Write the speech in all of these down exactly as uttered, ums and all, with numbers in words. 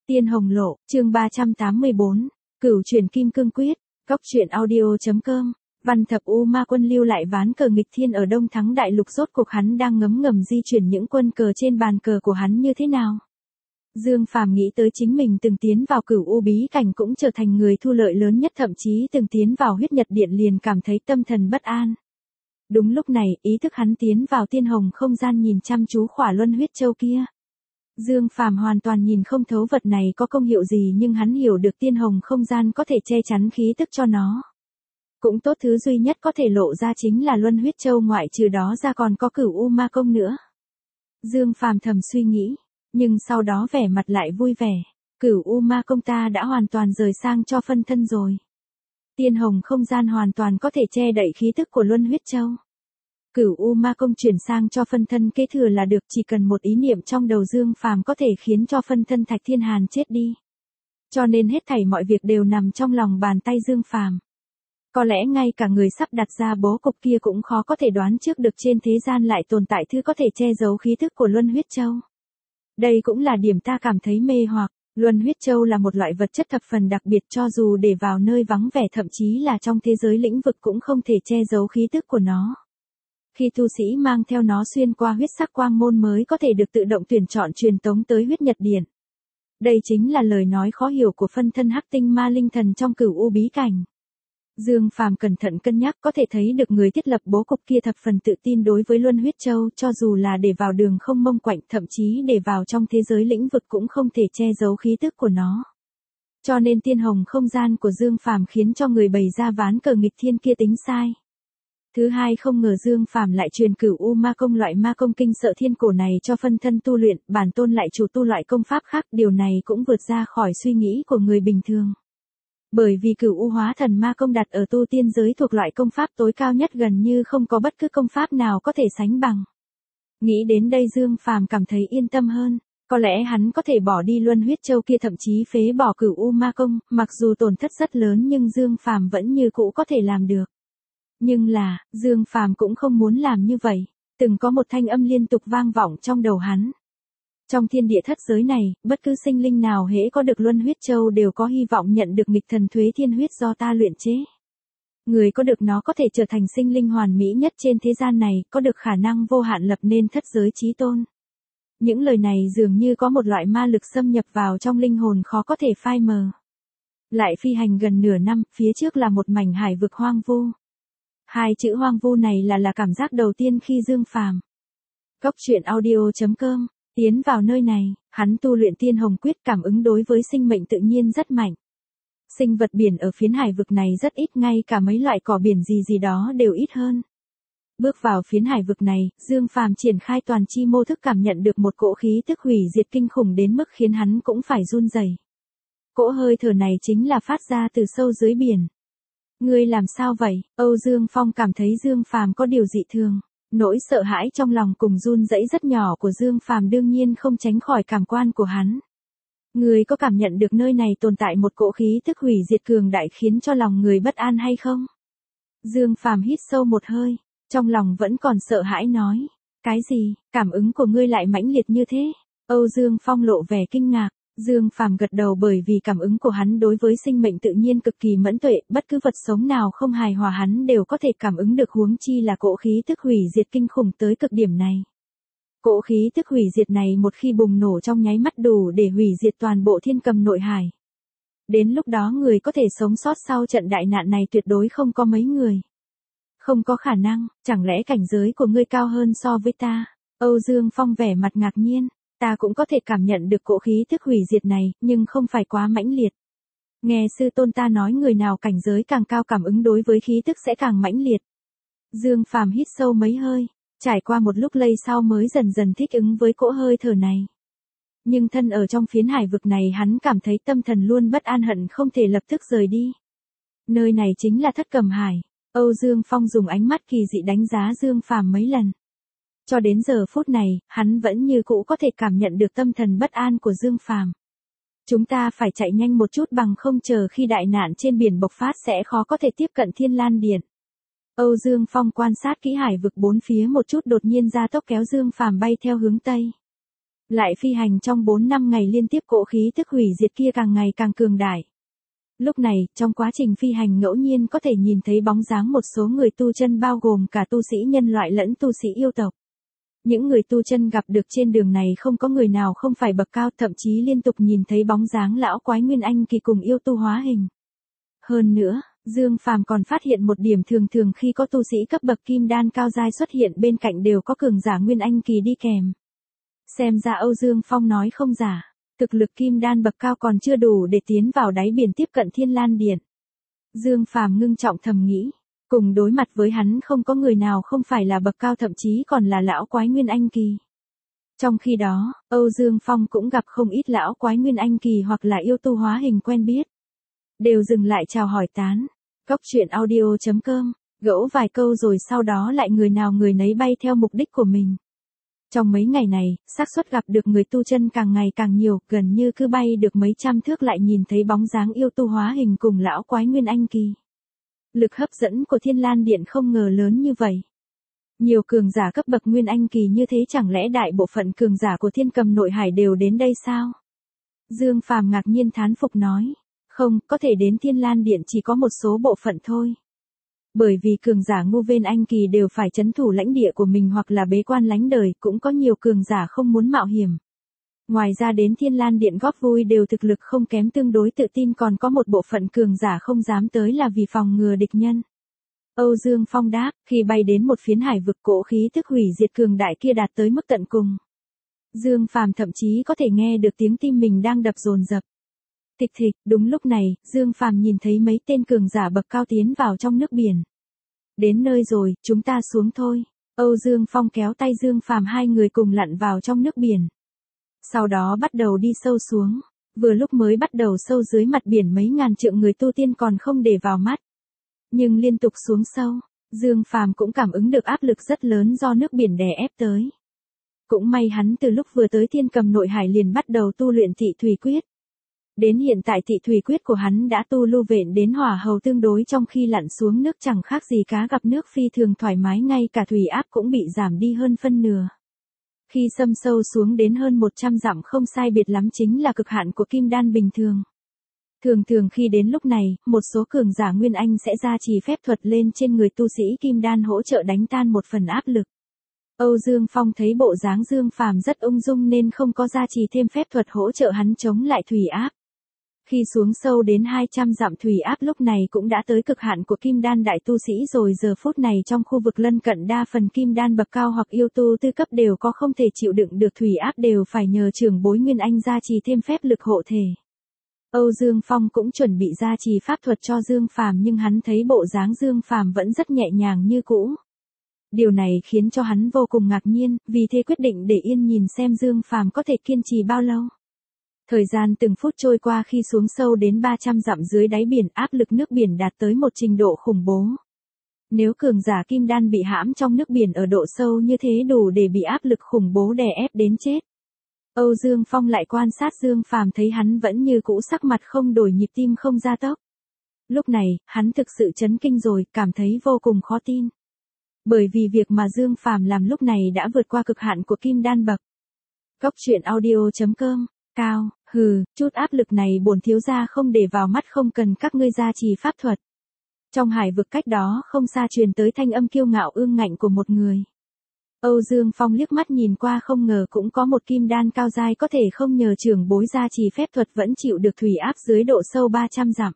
Tiên Hồng Lộ, chương ba trăm tám mươi bốn, Cửu Chuyển Kim Cương Quyết, Góc Truyện Audio.com, Văn Thập U Ma Quân lưu lại ván cờ nghịch thiên ở Đông Thắng Đại Lục, rốt cuộc hắn đang ngấm ngầm di chuyển những quân cờ trên bàn cờ của hắn như thế nào. Dương Phàm nghĩ tới chính mình từng tiến vào Cửu U bí cảnh cũng trở thành người thu lợi lớn nhất, thậm chí từng tiến vào Huyết Nhật Điện liền cảm thấy tâm thần bất an. Đúng lúc này, ý thức hắn tiến vào Tiên Hồng không gian nhìn chăm chú khỏa luân huyết châu kia. Dương Phàm hoàn toàn nhìn không thấu vật này có công hiệu gì, nhưng hắn hiểu được Tiên Hồng không gian có thể che chắn khí tức cho nó. Cũng tốt, thứ duy nhất có thể lộ ra chính là luân huyết châu, ngoại trừ đó ra còn có Cửu U ma công nữa. Dương Phàm thầm suy nghĩ, nhưng sau đó vẻ mặt lại vui vẻ. Cửu U ma công ta đã hoàn toàn rời sang cho phân thân rồi. Tiên Hồng không gian hoàn toàn có thể che đậy khí tức của luân huyết châu. Cửu U ma công chuyển sang cho phân thân kế thừa là được, chỉ cần một ý niệm trong đầu Dương Phàm có thể khiến cho phân thân Thạch Thiên Hàn chết đi. Cho nên hết thảy mọi việc đều nằm trong lòng bàn tay Dương Phàm. Có lẽ ngay cả người sắp đặt ra bố cục kia cũng khó có thể đoán trước được trên thế gian lại tồn tại thứ có thể che giấu khí tức của luân huyết châu. Đây cũng là điểm ta cảm thấy mê hoặc. Luân huyết châu là một loại vật chất thập phần đặc biệt, cho dù để vào nơi vắng vẻ, thậm chí là trong thế giới lĩnh vực cũng không thể che giấu khí tức của nó. Khi tu sĩ mang theo nó xuyên qua huyết sắc quang môn mới có thể được tự động tuyển chọn truyền tống tới Huyết Nhật Điện. Đây chính là lời nói khó hiểu của phân thân Hắc Tinh Ma Linh Thần trong Cửu U bí cảnh. Dương Phàm cẩn thận cân nhắc, có thể thấy được người thiết lập bố cục kia thập phần tự tin đối với luân huyết châu, cho dù là để vào đường không mông quạnh, thậm chí để vào trong thế giới lĩnh vực cũng không thể che giấu khí tức của nó. Cho nên Tiên Hồng không gian của Dương Phàm khiến cho người bày ra ván cờ nghịch thiên kia tính sai. Thứ hai, không ngờ Dương Phàm lại truyền Cửu U ma công, loại ma công kinh sợ thiên cổ này cho phân thân tu luyện, bản tôn lại chủ tu loại công pháp khác, điều này cũng vượt ra khỏi suy nghĩ của người bình thường. Bởi vì Cửu U hóa thần ma công đặt ở tu tiên giới thuộc loại công pháp tối cao nhất, gần như không có bất cứ công pháp nào có thể sánh bằng. Nghĩ đến đây Dương Phàm cảm thấy yên tâm hơn, có lẽ hắn có thể bỏ đi luân huyết châu kia, thậm chí phế bỏ Cửu U ma công, mặc dù tổn thất rất lớn nhưng Dương Phàm vẫn như cũ có thể làm được. Nhưng là, Dương Phàm cũng không muốn làm như vậy, từng có một thanh âm liên tục vang vọng trong đầu hắn. Trong thiên địa thất giới này, bất cứ sinh linh nào hễ có được luân huyết châu đều có hy vọng nhận được nghịch thần thuế thiên huyết do ta luyện chế. Người có được nó có thể trở thành sinh linh hoàn mỹ nhất trên thế gian này, có được khả năng vô hạn lập nên thất giới chí tôn. Những lời này dường như có một loại ma lực xâm nhập vào trong linh hồn khó có thể phai mờ. Lại phi hành gần nửa năm, phía trước là một mảnh hải vực hoang vu. Hai chữ hoang vu này là là cảm giác đầu tiên khi Dương Phàm Góc Truyện Audio.com tiến vào nơi này. Hắn tu luyện Tiên Hồng Quyết, cảm ứng đối với sinh mệnh tự nhiên rất mạnh. Sinh vật biển ở phiến hải vực này rất ít, ngay cả mấy loại cỏ biển gì gì đó đều ít hơn. Bước vào phiến hải vực này, Dương Phàm triển khai toàn chi mô thức, cảm nhận được một cỗ khí tức hủy diệt kinh khủng đến mức khiến hắn cũng phải run rẩy. Cỗ hơi thở này chính là phát ra từ sâu dưới biển. Ngươi làm sao vậy? Âu Dương Phong cảm thấy Dương Phàm có điều dị thường. Nỗi sợ hãi trong lòng cùng run rẩy rất nhỏ của Dương Phàm đương nhiên không tránh khỏi cảm quan của hắn. Ngươi có cảm nhận được nơi này tồn tại một cỗ khí tức hủy diệt cường đại khiến cho lòng người bất an hay không? Dương Phàm hít sâu một hơi, trong lòng vẫn còn sợ hãi nói. Cái gì? Cảm ứng của ngươi lại mãnh liệt như thế? Âu Dương Phong lộ vẻ kinh ngạc. Dương Phàm gật đầu, bởi vì cảm ứng của hắn đối với sinh mệnh tự nhiên cực kỳ mẫn tuệ, bất cứ vật sống nào không hài hòa hắn đều có thể cảm ứng được, huống chi là cỗ khí tức hủy diệt kinh khủng tới cực điểm này. Cỗ khí tức hủy diệt này một khi bùng nổ trong nháy mắt đủ để hủy diệt toàn bộ thiên cầm nội hải. Đến lúc đó người có thể sống sót sau trận đại nạn này tuyệt đối không có mấy người. Không có khả năng, chẳng lẽ cảnh giới của ngươi cao hơn so với ta? Âu Dương Phong vẻ mặt ngạc nhiên. Ta cũng có thể cảm nhận được cỗ khí tức hủy diệt này, nhưng không phải quá mãnh liệt. Nghe sư tôn ta nói người nào cảnh giới càng cao cảm ứng đối với khí tức sẽ càng mãnh liệt. Dương Phàm hít sâu mấy hơi, trải qua một lúc lây sau mới dần dần thích ứng với cỗ hơi thở này. Nhưng thân ở trong phiến hải vực này hắn cảm thấy tâm thần luôn bất an, hận không thể lập tức rời đi. Nơi này chính là Thất Cầm Hải. Âu Dương Phong dùng ánh mắt kỳ dị đánh giá Dương Phàm mấy lần. Cho đến giờ phút này, hắn vẫn như cũ có thể cảm nhận được tâm thần bất an của Dương Phàm. Chúng ta phải chạy nhanh một chút, bằng không chờ khi đại nạn trên biển bộc phát sẽ khó có thể tiếp cận Thiên Lan Điện. Âu Dương Phong quan sát kỹ hải vực bốn phía một chút, đột nhiên ra tốc kéo Dương Phàm bay theo hướng Tây. Lại phi hành trong bốn năm ngày liên tiếp, cỗ khí tức hủy diệt kia càng ngày càng cường đại. Lúc này, trong quá trình phi hành ngẫu nhiên có thể nhìn thấy bóng dáng một số người tu chân, bao gồm cả tu sĩ nhân loại lẫn tu sĩ yêu tộc. Những người tu chân gặp được trên đường này không có người nào không phải bậc cao, thậm chí liên tục nhìn thấy bóng dáng lão quái Nguyên Anh kỳ cùng yêu tu hóa hình. Hơn nữa, Dương Phàm còn phát hiện một điểm, thường thường khi có tu sĩ cấp bậc kim đan cao giai xuất hiện bên cạnh đều có cường giả Nguyên Anh kỳ đi kèm. Xem ra Âu Dương Phong nói không giả, thực lực kim đan bậc cao còn chưa đủ để tiến vào đáy biển tiếp cận Thiên Lan Điện. Dương Phàm ngưng trọng thầm nghĩ, cùng đối mặt với hắn không có người nào không phải là bậc cao, thậm chí còn là lão quái Nguyên Anh kỳ. Trong khi đó, Âu Dương Phong cũng gặp không ít lão quái Nguyên Anh kỳ hoặc là yêu tu hóa hình quen biết. Đều dừng lại chào hỏi tán. Cóc truyện audio chấm com, gẫu vài câu rồi sau đó lại người nào người nấy bay theo mục đích của mình. Trong mấy ngày này, xác suất gặp được người tu chân càng ngày càng nhiều, gần như cứ bay được mấy trăm thước lại nhìn thấy bóng dáng yêu tu hóa hình cùng lão quái Nguyên Anh kỳ. Lực hấp dẫn của Thiên Lan Điện không ngờ lớn như vậy. Nhiều cường giả cấp bậc Nguyên Anh kỳ như thế, chẳng lẽ đại bộ phận cường giả của Thiên Cầm Nội Hải đều đến đây sao? Dương Phàm ngạc nhiên thán phục nói, không, có thể đến Thiên Lan Điện chỉ có một số bộ phận thôi. Bởi vì cường giả Ngô Vên Anh kỳ đều phải trấn thủ lãnh địa của mình hoặc là bế quan lánh đời, cũng có nhiều cường giả không muốn mạo hiểm. Ngoài ra đến Thiên Lan Điện góp vui đều thực lực không kém, tương đối tự tin, còn có một bộ phận cường giả không dám tới là vì phòng ngừa địch nhân. Âu Dương Phong đáp, khi bay đến một phiến hải vực, cỗ khí tức hủy diệt cường đại kia đạt tới mức tận cùng. Dương Phàm thậm chí có thể nghe được tiếng tim mình đang đập dồn dập. Thịch thịch, đúng lúc này, Dương Phàm nhìn thấy mấy tên cường giả bậc cao tiến vào trong nước biển. Đến nơi rồi, chúng ta xuống thôi. Âu Dương Phong kéo tay Dương Phàm, hai người cùng lặn vào trong nước biển. Sau đó bắt đầu đi sâu xuống. Vừa lúc mới bắt đầu sâu, dưới mặt biển mấy ngàn trượng người tu tiên còn không để vào mắt. Nhưng liên tục xuống sâu, Dương Phàm cũng cảm ứng được áp lực rất lớn do nước biển đè ép tới. Cũng may hắn từ lúc vừa tới Thiên Cầm Nội Hải liền bắt đầu tu luyện Tị Thủy Quyết. Đến hiện tại Tị Thủy Quyết của hắn đã tu lưu vện đến hỏa hầu tương đối, trong khi lặn xuống nước chẳng khác gì cá gặp nước, phi thường thoải mái, ngay cả thủy áp cũng bị giảm đi hơn phân nửa. Khi xâm sâu xuống đến hơn một trăm dặm không sai biệt lắm chính là cực hạn của kim đan bình thường. Thường thường khi đến lúc này, một số cường giả Nguyên Anh sẽ gia trì phép thuật lên trên người tu sĩ kim đan hỗ trợ đánh tan một phần áp lực. Âu Dương Phong thấy bộ dáng Dương Phàm rất ung dung nên không có gia trì thêm phép thuật hỗ trợ hắn chống lại thủy áp. Khi xuống sâu đến hai trăm dặm, thủy áp lúc này cũng đã tới cực hạn của kim đan đại tu sĩ rồi. Giờ phút này trong khu vực lân cận đa phần kim đan bậc cao hoặc yêu tu tư cấp đều có không thể chịu đựng được thủy áp, đều phải nhờ trưởng bối Nguyên Anh gia trì thêm phép lực hộ thể. Âu Dương Phong cũng chuẩn bị gia trì pháp thuật cho Dương Phàm, nhưng hắn thấy bộ dáng Dương Phàm vẫn rất nhẹ nhàng như cũ. Điều này khiến cho hắn vô cùng ngạc nhiên, vì thế quyết định để yên nhìn xem Dương Phàm có thể kiên trì bao lâu. Thời gian từng phút trôi qua, khi xuống sâu đến ba trăm dặm dưới đáy biển, áp lực nước biển đạt tới một trình độ khủng bố. Nếu cường giả kim đan bị hãm trong nước biển ở độ sâu như thế đủ để bị áp lực khủng bố đè ép đến chết. Âu Dương Phong lại quan sát Dương Phàm, thấy hắn vẫn như cũ sắc mặt không đổi, nhịp tim không gia tốc. Lúc này, hắn thực sự chấn kinh rồi, cảm thấy vô cùng khó tin. Bởi vì việc mà Dương Phàm làm lúc này đã vượt qua cực hạn của kim đan bậc. Cóc truyện audio chấm com, cao, hừ, chút áp lực này bổn thiếu gia không để vào mắt, không cần các ngươi gia trì pháp thuật. Trong hải vực cách đó không xa truyền tới thanh âm kiêu ngạo ương ngạnh của một người. Âu Dương Phong liếc mắt nhìn qua, không ngờ cũng có một kim đan cao giai có thể không nhờ trưởng bối gia trì phép thuật vẫn chịu được thủy áp dưới độ sâu ba trăm dặm.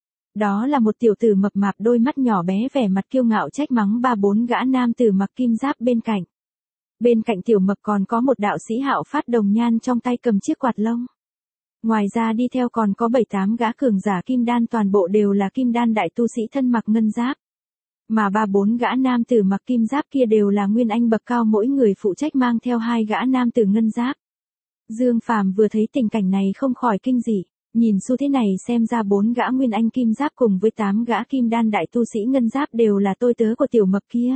Đó là một tiểu tử mập mạp, đôi mắt nhỏ bé, vẻ mặt kiêu ngạo trách mắng ba bốn gã nam tử mặc kim giáp bên cạnh. Bên cạnh tiểu mập còn có một đạo sĩ Hạo Phát đồng nhan, trong tay cầm chiếc quạt lông. Ngoài ra đi theo còn có bảy tám gã cường giả kim đan, toàn bộ đều là kim đan đại tu sĩ thân mặc ngân giáp. Mà ba bốn gã nam tử mặc kim giáp kia đều là Nguyên Anh bậc cao, mỗi người phụ trách mang theo hai gã nam tử ngân giáp. Dương Phàm vừa thấy tình cảnh này không khỏi kinh dị, nhìn xu thế này xem ra bốn gã Nguyên Anh kim giáp cùng với tám gã kim đan đại tu sĩ ngân giáp đều là tôi tớ của tiểu mập kia.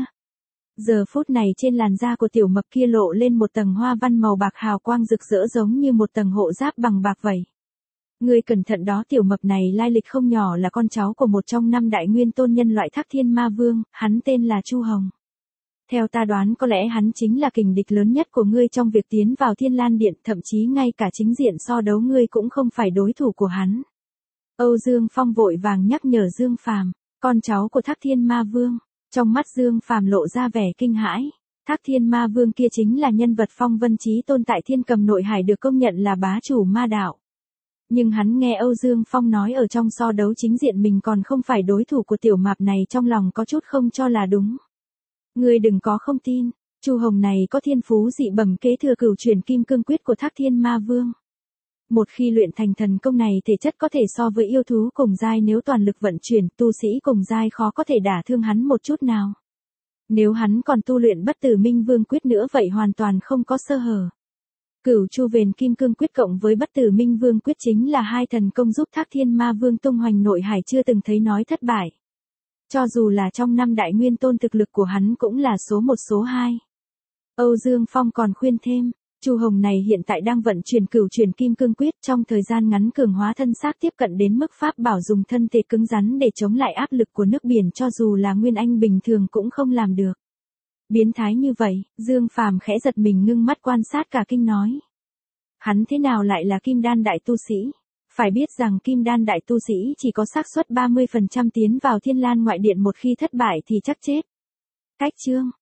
Giờ phút này trên làn da của tiểu mập kia lộ lên một tầng hoa văn màu bạc hào quang rực rỡ, giống như một tầng hộ giáp bằng bạc vậy. Ngươi cẩn thận đó, tiểu mập này lai lịch không nhỏ, là con cháu của một trong năm đại nguyên tôn nhân loại Thác Thiên Ma Vương, hắn tên là Chu Hồng. Theo ta đoán có lẽ hắn chính là kình địch lớn nhất của ngươi trong việc tiến vào Thiên Lan Điện, thậm chí ngay cả chính diện so đấu ngươi cũng không phải đối thủ của hắn. Âu Dương Phong vội vàng nhắc nhở Dương Phàm, con cháu của Thác Thiên Ma Vương. Trong mắt Dương Phàm lộ ra vẻ kinh hãi. Thác Thiên Ma Vương kia chính là nhân vật phong vân chí tôn tại Thiên Cầm Nội Hải, được công nhận là bá chủ ma đạo. Nhưng hắn nghe Âu Dương Phong nói ở trong so đấu chính diện mình còn không phải đối thủ của tiểu mạp này, trong lòng có chút không cho là đúng. Ngươi đừng có không tin, Chu Hồng này có thiên phú dị bẩm kế thừa cửu chuyển kim cương quyết của Thác Thiên Ma Vương. Một khi luyện thành thần công này, thể chất có thể so với yêu thú cùng giai, nếu toàn lực vận chuyển, tu sĩ cùng giai khó có thể đả thương hắn một chút nào. Nếu hắn còn tu luyện bất tử minh vương quyết nữa vậy hoàn toàn không có sơ hở. Cửu Chu Vền Kim Cương Quyết cộng với bất tử minh vương quyết chính là hai thần công giúp Thác Thiên Ma Vương tung hoành nội hải chưa từng thấy nói thất bại. Cho dù là trong năm đại nguyên tôn, thực lực của hắn cũng là số một số hai. Âu Dương Phong còn khuyên thêm, Chu Hồng này hiện tại đang vận chuyển cửu chuyển kim cương quyết, trong thời gian ngắn cường hóa thân xác tiếp cận đến mức pháp bảo dùng thân thể cứng rắn để chống lại áp lực của nước biển, cho dù là nguyên anh bình thường cũng không làm được. Biến thái như vậy, Dương Phàm khẽ giật mình ngưng mắt quan sát cả kinh nói. Hắn thế nào lại là kim đan đại tu sĩ? Phải biết rằng kim đan đại tu sĩ chỉ có xác suất ba mươi phần trăm tiến vào Thiên Lan ngoại điện, một khi thất bại thì chắc chết. Cách chương